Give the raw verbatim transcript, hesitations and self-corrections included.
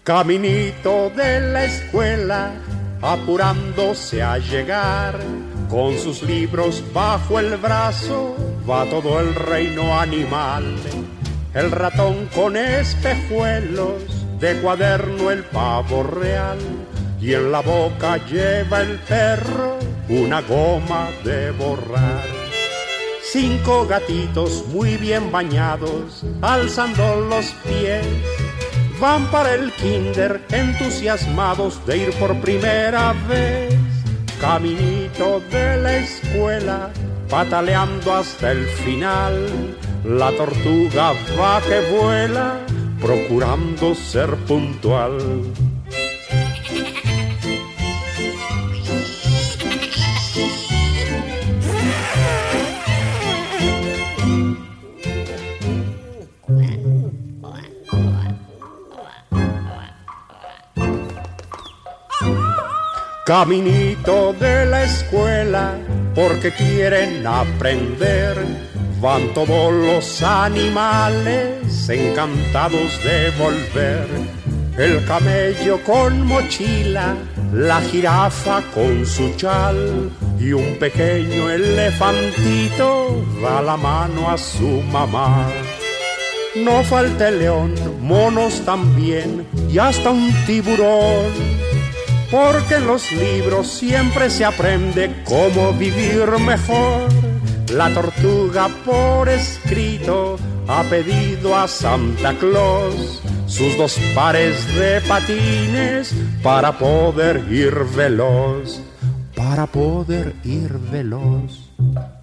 Caminito de la escuela, apurándose a llegar, con sus libros bajo el brazo, va todo el reino animal. El ratón con espejuelos, de cuaderno el pavo real, y en la boca lleva el perro una goma de borrar. Cinco gatitos muy bien bañados, alzando los pies, van para el kinder entusiasmados de ir por primera vez. Caminito de la escuela, pataleando hasta el final, la tortuga va que vuela, procurando ser puntual. Caminito de la escuela, porque quieren aprender, van todos los animales encantados de volver. El camello con mochila, la jirafa con su chal, y un pequeño elefantito da la mano a su mamá. No falta el león, monos también, y hasta un tiburón, porque en los libros siempre se aprende cómo vivir mejor. La tortuga por escrito ha pedido a Santa Claus sus dos pares de patines para poder ir veloz, para poder ir veloz.